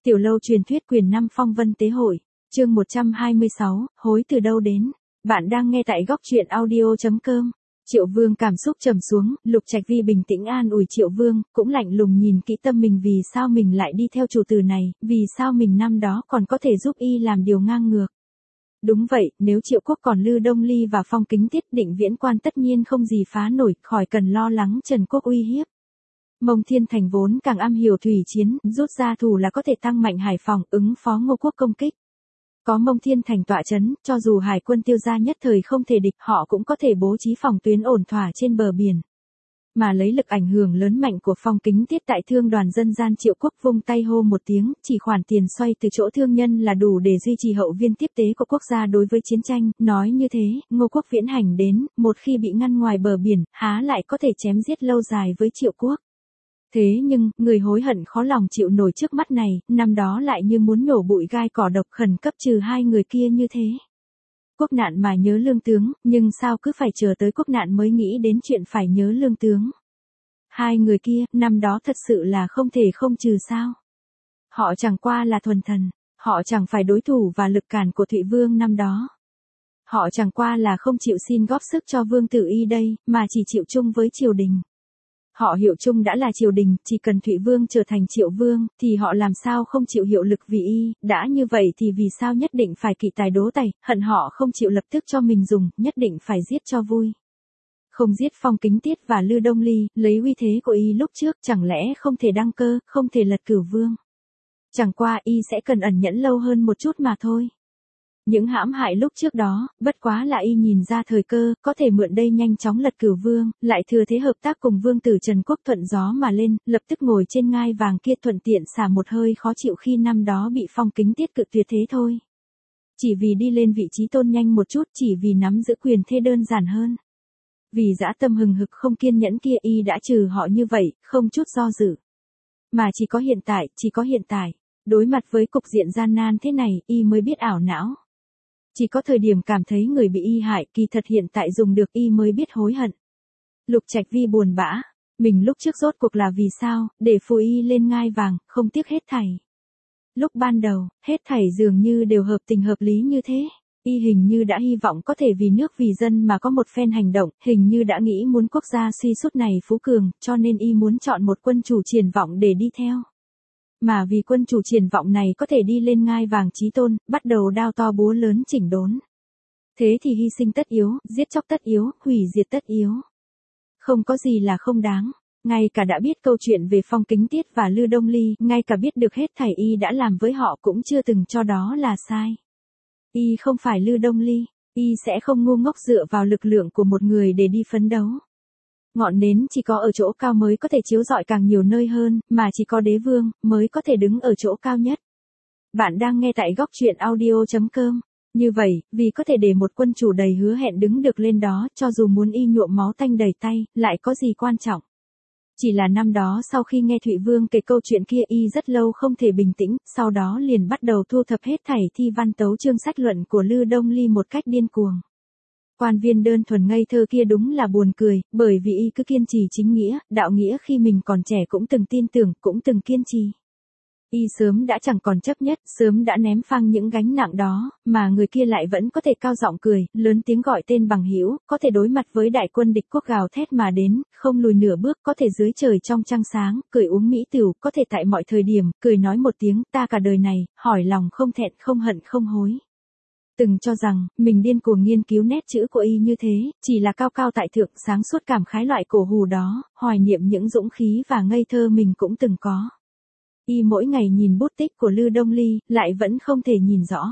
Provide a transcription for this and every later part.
Tiểu lâu truyền thuyết quyền 5 phong vân tế hội, chương 126, hối từ đâu đến. Bạn đang nghe tại góc truyện audio.com. Triệu Vương cảm xúc trầm xuống, Lục Trạch Vi bình tĩnh an ủi Triệu Vương, cũng lạnh lùng nhìn kỹ tâm mình vì sao mình lại đi theo chủ tử này, vì sao mình năm đó còn có thể giúp y làm điều ngang ngược. Đúng vậy, nếu Triệu Quốc còn Lư Đông Ly và Phong Kính Tiết Định Viễn Quan tất nhiên không gì phá nổi, khỏi cần lo lắng Trần Quốc uy hiếp. Mông Thiên Thành vốn càng am hiểu thủy chiến, rút ra thủ là có thể tăng mạnh Hải Phòng, ứng phó Ngô Quốc công kích. Có Mông Thiên Thành tọa chấn, cho dù hải quân Tiêu gia nhất thời không thể địch, họ cũng có thể bố trí phòng tuyến ổn thỏa trên bờ biển. Mà lấy lực ảnh hưởng lớn mạnh của Phong Kính Tiết tại Thương đoàn dân gian Triệu Quốc vung tay hô một tiếng, chỉ khoản tiền xoay từ chỗ thương nhân là đủ để duy trì hậu viên tiếp tế của quốc gia đối với chiến tranh. Nói như thế, Ngô Quốc viễn hành đến, một khi bị ngăn ngoài bờ biển, há lại có thể chém giết lâu dài với Triệu Quốc. Thế nhưng, người hối hận khó lòng chịu nổi trước mắt này, năm đó lại như muốn nhổ bụi gai cỏ độc, khẩn cấp trừ hai người kia như thế. Quốc nạn mà nhớ lương tướng, nhưng sao cứ phải chờ tới quốc nạn mới nghĩ đến chuyện phải nhớ lương tướng. Hai người kia, năm đó thật sự là không thể không trừ sao. Họ chẳng qua là thuần thần, họ chẳng phải đối thủ và lực cản của Thụy Vương năm đó. Họ chẳng qua là không chịu xin góp sức cho Vương Tử Y đây, mà chỉ chịu chung với triều đình. Họ hiệu chung đã là triều đình, chỉ cần Thụy Vương trở thành Triệu Vương, thì họ làm sao không chịu hiệu lực vì y, đã như vậy thì vì sao nhất định phải kỵ tài đố tài, hận họ không chịu lập tức cho mình dùng, nhất định phải giết cho vui. Không giết Phong Kính Tiết và Lư Đông Ly, lấy uy thế của y lúc trước, chẳng lẽ không thể đăng cơ, không thể lật Cửu Vương. Chẳng qua y sẽ cần ẩn nhẫn lâu hơn một chút mà thôi. Những hãm hại lúc trước đó, bất quá là y nhìn ra thời cơ, có thể mượn đây nhanh chóng lật Cửu Vương, lại thừa thế hợp tác cùng Vương tử Trần Quốc thuận gió mà lên, lập tức ngồi trên ngai vàng kia thuận tiện xả một hơi khó chịu khi năm đó bị Phong Kính Tiết cự tuyệt thế thôi. Chỉ vì đi lên vị trí tôn nhanh một chút, chỉ vì nắm giữ quyền thế đơn giản hơn. Vì dã tâm hừng hực không kiên nhẫn kia y đã trừ họ như vậy, không chút do dự. Mà chỉ có hiện tại, đối mặt với cục diện gian nan thế này, y mới biết ảo não. Chỉ có thời điểm cảm thấy người bị y hại, kỳ thật hiện tại dùng được y mới biết hối hận. Lục Trạch Vi buồn bã, mình lúc trước rốt cuộc là vì sao, để phụ y lên ngai vàng, không tiếc hết thảy. Lúc ban đầu, hết thảy dường như đều hợp tình hợp lý như thế. Y hình như đã hy vọng có thể vì nước vì dân mà có một phen hành động, hình như đã nghĩ muốn quốc gia suy sút này phú cường, cho nên y muốn chọn một quân chủ triển vọng để đi theo. Mà vì quân chủ triển vọng này có thể đi lên ngai vàng chí tôn, bắt đầu đao to búa lớn chỉnh đốn. Thế thì hy sinh tất yếu, giết chóc tất yếu, hủy diệt tất yếu. Không có gì là không đáng. Ngay cả đã biết câu chuyện về Phong Kính Tiết và Lư Đông Ly, ngay cả biết được hết thảy y đã làm với họ cũng chưa từng cho đó là sai. Y không phải Lư Đông Ly, y sẽ không ngu ngốc dựa vào lực lượng của một người để đi phấn đấu. Ngọn nến chỉ có ở chỗ cao mới có thể chiếu rọi càng nhiều nơi hơn, mà chỉ có đế vương mới có thể đứng ở chỗ cao nhất. Bạn đang nghe tại góc truyện audio.com. Như vậy, vì có thể để một quân chủ đầy hứa hẹn đứng được lên đó, cho dù muốn y nhuộm máu tanh đầy tay, lại có gì quan trọng. Chỉ là năm đó sau khi nghe Thụy Vương kể câu chuyện kia y rất lâu không thể bình tĩnh, sau đó liền bắt đầu thu thập hết thảy thi văn tấu chương sách luận của Lư Đông Ly một cách điên cuồng. Quan viên đơn thuần ngây thơ kia đúng là buồn cười, bởi vì y cứ kiên trì chính nghĩa, đạo nghĩa khi mình còn trẻ cũng từng tin tưởng, cũng từng kiên trì. Y sớm đã chẳng còn chấp nhất, sớm đã ném phang những gánh nặng đó, mà người kia lại vẫn có thể cao giọng cười, lớn tiếng gọi tên bằng hữu, có thể đối mặt với đại quân địch quốc gào thét mà đến, không lùi nửa bước, có thể dưới trời trong trăng sáng, cười uống mỹ tửu, có thể tại mọi thời điểm, cười nói một tiếng, ta cả đời này, hỏi lòng không thẹn, không hận, không hối. Từng cho rằng, mình điên cuồng nghiên cứu nét chữ của y như thế, chỉ là cao cao tại thượng, sáng suốt cảm khái loại cổ hủ đó, hoài niệm những dũng khí và ngây thơ mình cũng từng có. Y mỗi ngày nhìn bút tích của Lư Đông Ly, lại vẫn không thể nhìn rõ.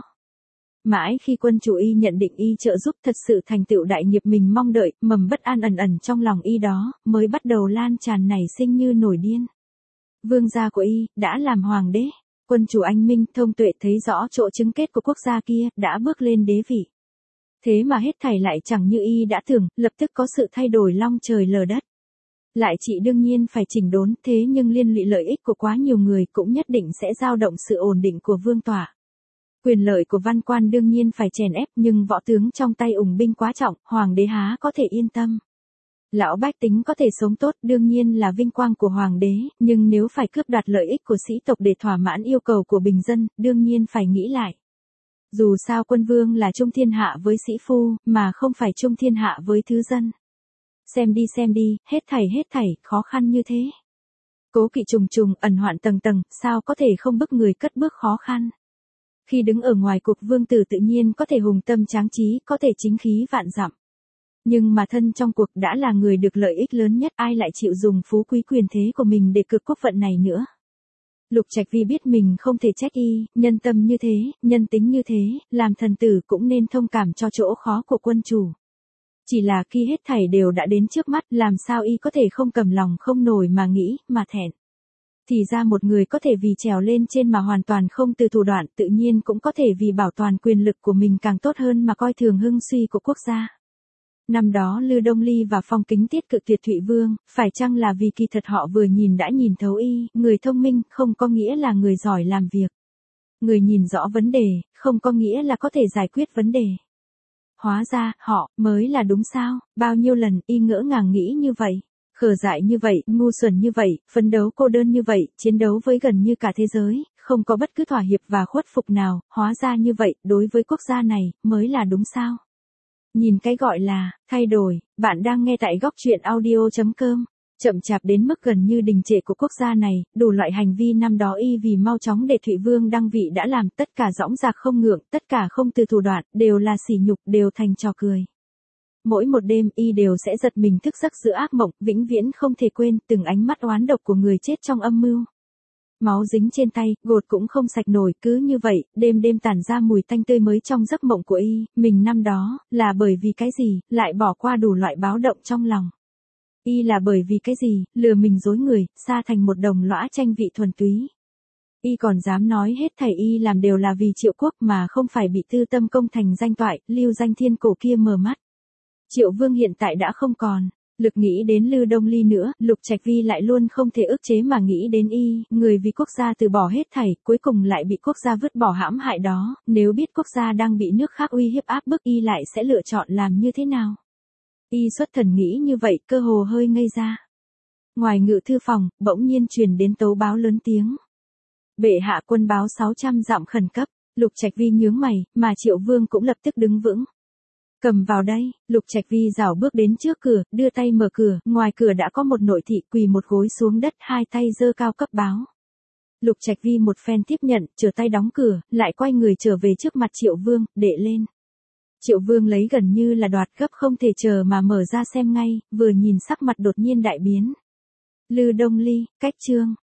Mãi khi quân chủ y nhận định y trợ giúp thật sự thành tựu đại nghiệp mình mong đợi, mầm bất an ẩn ẩn trong lòng y đó, mới bắt đầu lan tràn nảy sinh như nổi điên. Vương gia của y, đã làm hoàng đế. Quân chủ anh minh, thông tuệ thấy rõ chỗ chứng kết của quốc gia kia, đã bước lên đế vị. Thế mà hết thảy lại chẳng như y đã tưởng, lập tức có sự thay đổi long trời lở đất. Lại chị đương nhiên phải chỉnh đốn, thế nhưng liên lụy lợi ích của quá nhiều người cũng nhất định sẽ dao động sự ổn định của vương tọa. Quyền lợi của văn quan đương nhiên phải chèn ép, nhưng võ tướng trong tay ủng binh quá trọng, hoàng đế há có thể yên tâm. Lão bách tính có thể sống tốt đương nhiên là vinh quang của hoàng đế, nhưng nếu phải cướp đoạt lợi ích của sĩ tộc để thỏa mãn yêu cầu của bình dân, đương nhiên phải nghĩ lại. Dù sao quân vương là trung thiên hạ với sĩ phu, mà không phải trung thiên hạ với thứ dân. Xem đi, hết thảy, khó khăn như thế. Cố kỵ trùng trùng, ẩn hoạn tầng tầng, sao có thể không bức người cất bước khó khăn. Khi đứng ở ngoài cuộc vương tử tự nhiên có thể hùng tâm tráng trí, có thể chính khí vạn dặm. Nhưng mà thân trong cuộc đã là người được lợi ích lớn nhất, ai lại chịu dùng phú quý quyền thế của mình để cược quốc vận này nữa. Lục Trạch Vi biết mình không thể trách y, nhân tâm như thế, nhân tính như thế, làm thần tử cũng nên thông cảm cho chỗ khó của quân chủ. Chỉ là khi hết thảy đều đã đến trước mắt, làm sao y có thể không cầm lòng không nổi mà nghĩ, mà thẹn. Thì ra một người có thể vì trèo lên trên mà hoàn toàn không từ thủ đoạn, tự nhiên cũng có thể vì bảo toàn quyền lực của mình càng tốt hơn mà coi thường hưng suy của quốc gia. Năm đó Lư Đông Ly và Phong Kính tiết cự tuyệt Thụy Vương, phải chăng là vì kỳ thật họ vừa nhìn đã nhìn thấu y, người thông minh không có nghĩa là người giỏi làm việc. Người nhìn rõ vấn đề, không có nghĩa là có thể giải quyết vấn đề. Hóa ra, họ, mới là đúng sao, bao nhiêu lần y ngỡ ngàng nghĩ như vậy. Khờ dại như vậy, ngu xuẩn như vậy, phấn đấu cô đơn như vậy, chiến đấu với gần như cả thế giới, không có bất cứ thỏa hiệp và khuất phục nào, hóa ra như vậy, đối với quốc gia này, mới là đúng sao. Nhìn cái gọi là, thay đổi, bạn đang nghe tại góc truyện audio.com. Chậm chạp đến mức gần như đình trệ của quốc gia này, đủ loại hành vi năm đó y vì mau chóng để Thụy Vương đăng vị đã làm, tất cả dõng dạc không ngượng, tất cả không từ thủ đoạn, đều là sỉ nhục, đều thành trò cười. Mỗi một đêm y đều sẽ giật mình thức giấc giữa ác mộng, vĩnh viễn không thể quên từng ánh mắt oán độc của người chết trong âm mưu. Máu dính trên tay, gột cũng không sạch nổi, cứ như vậy, đêm đêm tản ra mùi tanh tươi mới trong giấc mộng của y, mình năm đó, là bởi vì cái gì, lại bỏ qua đủ loại báo động trong lòng. Y là bởi vì cái gì, lừa mình dối người, xa thành một đồng lõa tranh vị thuần túy. Y còn dám nói hết thảy y làm đều là vì Triệu Quốc mà không phải bị tư tâm công thành danh toại, lưu danh thiên cổ kia mờ mắt. Triệu Vương hiện tại đã không còn lực nghĩ đến Lư Đông Ly nữa, Lục Trạch Vi lại luôn không thể ức chế mà nghĩ đến y, người vì quốc gia từ bỏ hết thảy, cuối cùng lại bị quốc gia vứt bỏ hãm hại đó, nếu biết quốc gia đang bị nước khác uy hiếp áp bức y lại sẽ lựa chọn làm như thế nào. Y xuất thần nghĩ như vậy, cơ hồ hơi ngây ra. Ngoài ngự thư phòng, bỗng nhiên truyền đến tấu báo lớn tiếng. Bệ hạ quân báo 600 dặm khẩn cấp, Lục Trạch Vi nhướng mày, mà Triệu Vương cũng lập tức đứng vững. Cầm vào đây, Lục Trạch Vi rảo bước đến trước cửa, đưa tay mở cửa, ngoài cửa đã có một nội thị quỳ một gối xuống đất, hai tay giơ cao cấp báo. Lục Trạch Vi một phen tiếp nhận, trở tay đóng cửa, lại quay người trở về trước mặt Triệu Vương, đệ lên. Triệu Vương lấy gần như là đoạt gấp không thể chờ mà mở ra xem ngay, vừa nhìn sắc mặt đột nhiên đại biến. Lư Đông Ly, cách chương.